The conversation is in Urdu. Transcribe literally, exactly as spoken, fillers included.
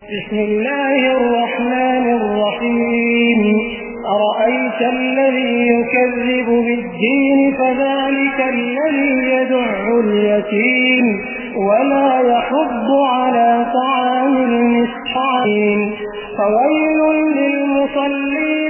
بسم الله الرحمن الرحيم أرأيت الذي يكذب بالدين فذلك الذي يدع اليتيم ولا يحض على طعام المسكين فويل للمصلين